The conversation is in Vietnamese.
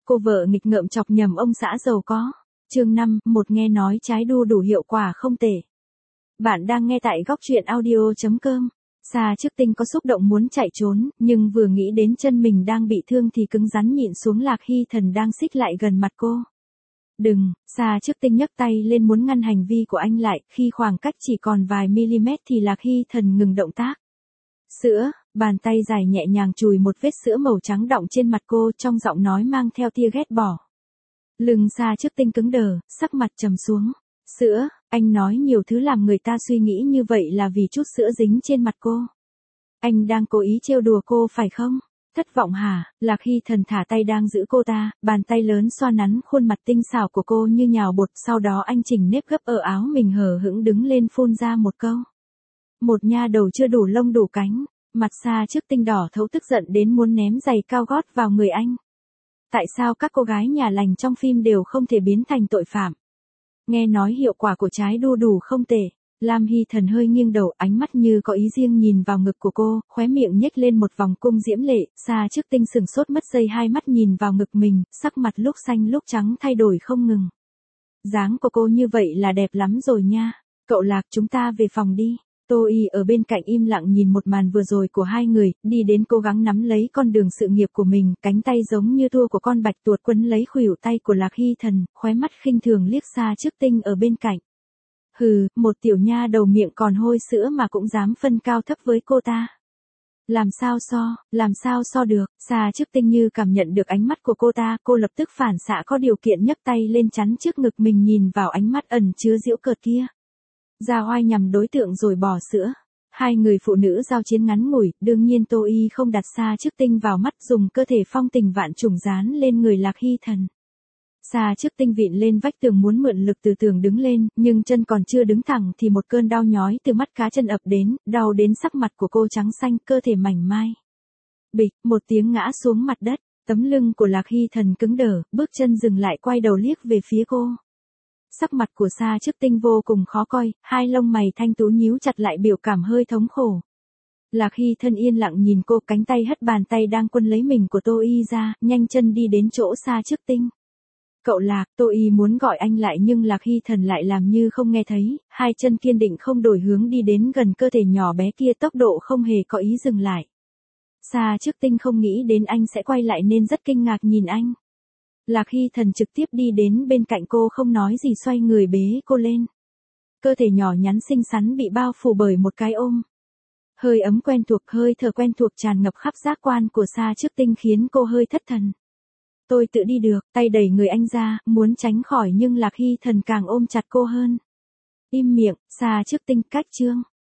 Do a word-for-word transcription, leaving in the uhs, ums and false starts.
Cô vợ nghịch ngợm chọc nhầm ông xã giàu có. Chương năm, một nghe nói trái đu đủ hiệu quả không tệ. Bạn đang nghe tại góc truyện audio chấm com. Sa Trước Tinh có xúc động muốn chạy trốn, nhưng vừa nghĩ đến chân mình đang bị thương thì cứng rắn nhịn xuống. Lạc Hy Thần đang xích lại gần mặt cô. Đừng, Sa Trước Tinh nhấc tay lên muốn ngăn hành vi của anh lại, khi khoảng cách chỉ còn vài mm thì Lạc Hy Thần ngừng động tác. Sữa, bàn tay dài nhẹ nhàng chùi một vết sữa màu trắng đọng trên mặt cô, trong giọng nói mang theo tia ghét bỏ. Lưng Sa Trước Tinh cứng đờ, sắc mặt trầm xuống. Sữa, anh nói nhiều thứ làm người ta suy nghĩ như vậy là vì chút sữa dính trên mặt cô. Anh đang cố ý trêu đùa cô phải không? Thất vọng hả? Lạc Hy Thần thả tay đang giữ cô ta, bàn tay lớn xoa nắn khuôn mặt tinh xảo của cô như nhào bột, sau đó anh chỉnh nếp gấp ở áo mình hờ hững đứng lên phun ra một câu. Một nha đầu chưa đủ lông đủ cánh. Mặt Sa Trước Tinh đỏ thấu tức giận đến muốn ném giày cao gót vào người anh. Tại sao các cô gái nhà lành trong phim đều không thể biến thành tội phạm? Nghe nói hiệu quả của trái đu đủ không tệ. Lam Hy Thần hơi nghiêng đầu, ánh mắt như có ý riêng nhìn vào ngực của cô, khóe miệng nhếch lên một vòng cung diễm lệ. Sa Trước Tinh sừng sốt mất giây, hai mắt nhìn vào ngực mình, sắc mặt lúc xanh lúc trắng thay đổi không ngừng. Dáng của cô như vậy là đẹp lắm rồi nha. Cậu Lạc, chúng ta về phòng đi. Tô Y ở bên cạnh im lặng nhìn một màn vừa rồi của hai người, đi đến cố gắng nắm lấy con đường sự nghiệp của mình, cánh tay giống như tua của con bạch tuộc quấn lấy khuỷu tay của Lạc Hy Thần, khóe mắt khinh thường liếc Sa Trước Tinh ở bên cạnh. Hừ, một tiểu nha đầu miệng còn hôi sữa mà cũng dám phân cao thấp với cô ta. Làm sao so, làm sao so được? Sa Trước Tinh như cảm nhận được ánh mắt của cô ta, cô lập tức phản xạ có điều kiện nhấc tay lên chắn trước ngực mình, nhìn vào ánh mắt ẩn chứa giễu cợt kia. Ra oai nhằm đối tượng rồi bỏ sữa. Hai người phụ nữ giao chiến ngắn ngủi, đương nhiên Tô Y không đặt Sa Trước Tinh vào mắt, dùng cơ thể phong tình vạn trùng dán lên người Lạc Hy Thần. Sa Trước Tinh vịn lên vách tường muốn mượn lực từ tường đứng lên, nhưng chân còn chưa đứng thẳng thì một cơn đau nhói từ mắt cá chân ập đến, đau đến sắc mặt của cô trắng xanh, cơ thể mảnh mai. Bịch, một tiếng ngã xuống mặt đất, tấm lưng của Lạc Hy Thần cứng đờ, bước chân dừng lại, quay đầu liếc về phía cô. Sắc mặt của Sa Trước Tinh vô cùng khó coi, hai lông mày thanh tú nhíu chặt lại, biểu cảm hơi thống khổ. Lạc Hy Thần yên lặng nhìn cô, cánh tay hất bàn tay đang quân lấy mình của Tô Y ra, nhanh chân đi đến chỗ Sa Trước Tinh. Cậu Lạc, Tô Y muốn gọi anh lại nhưng Lạc Hy Thần lại làm như không nghe thấy, hai chân kiên định không đổi hướng đi đến gần cơ thể nhỏ bé kia, tốc độ không hề có ý dừng lại. Sa Trước Tinh không nghĩ đến anh sẽ quay lại nên rất kinh ngạc nhìn anh. Lạc Hy Thần trực tiếp đi đến bên cạnh cô, không nói gì xoay người bế cô lên. Cơ thể nhỏ nhắn xinh xắn bị bao phủ bởi một cái ôm. Hơi ấm quen thuộc, hơi thở quen thuộc tràn ngập khắp giác quan của Sa Trước Tinh khiến cô hơi thất thần. Tôi tự đi được, tay đẩy người anh ra, muốn tránh khỏi nhưng Lạc Hy Thần càng ôm chặt cô hơn. Im miệng, Sa Trước Tinh, cách chương.